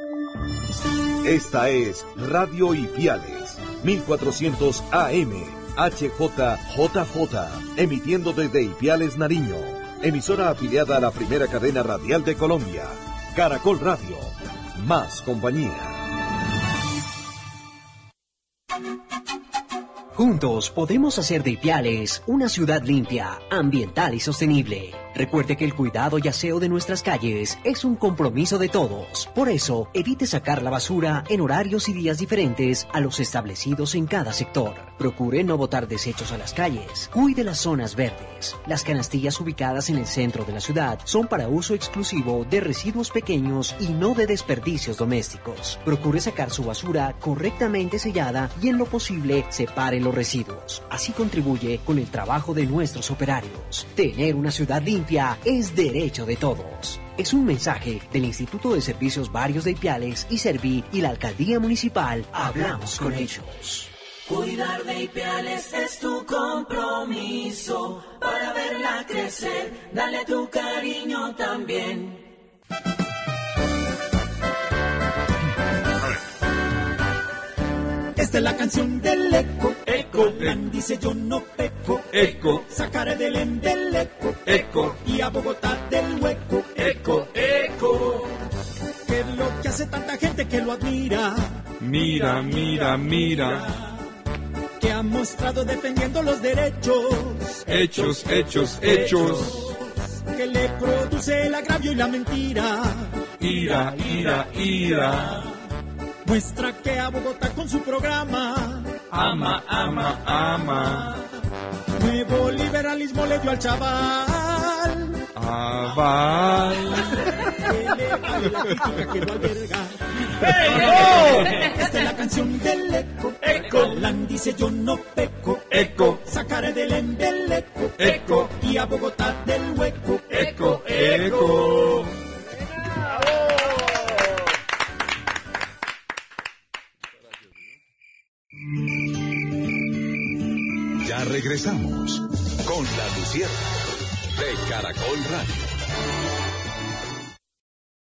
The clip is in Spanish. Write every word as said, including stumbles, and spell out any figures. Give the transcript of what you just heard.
Esta es Radio Ipiales, mil cuatrocientos A M, H J J J, emitiendo desde Ipiales, Nariño. Emisora afiliada a la primera cadena radial de Colombia, Caracol Radio. Más compañía. Juntos podemos hacer de Ipiales una ciudad limpia, ambiental y sostenible. Recuerde que el cuidado y aseo de nuestras calles es un compromiso de todos. Por eso, evite sacar la basura en horarios y días diferentes a los establecidos en cada sector. Procure no botar desechos a las calles. Cuide las zonas verdes. Las canastillas ubicadas en el centro de la ciudad son para uso exclusivo de residuos pequeños y no de desperdicios domésticos. Procure sacar su basura correctamente sellada y en lo posible separe los residuos. Así contribuye con el trabajo de nuestros operarios. Tener una ciudad limpia es derecho de todos. Es un mensaje del Instituto de Servicios Varios de Ipiales y Serví y la Alcaldía Municipal. Hablamos con ellos. Cuidar de Ipiales es tu compromiso para verla crecer. Dale tu cariño también. Esta es la canción del eco. Eco. Plan dice yo no peco. Eco. Sacaré del embeleco. Eco. Y a Bogotá del hueco. Eco. Eco. ¿Qué es lo que hace tanta gente que lo admira? Mira, mira, mira. Que ha mostrado defendiendo los derechos. Hechos, hechos, hechos. Que le produce el agravio y la mentira. Ira, ira, ira. Muestra que a Bogotá con su programa ama, ama, ama. Nuevo liberalismo le dio al chaval aval. Que le vale la crítica que lo alberga. ¡Hey, esta es la canción del eco. Eco. Lan dice yo no peco. Eco. Sacaré del embeleco. Eco. Y a Bogotá del hueco. Eco, eco. Ya regresamos con la Lucierna de Caracol Radio.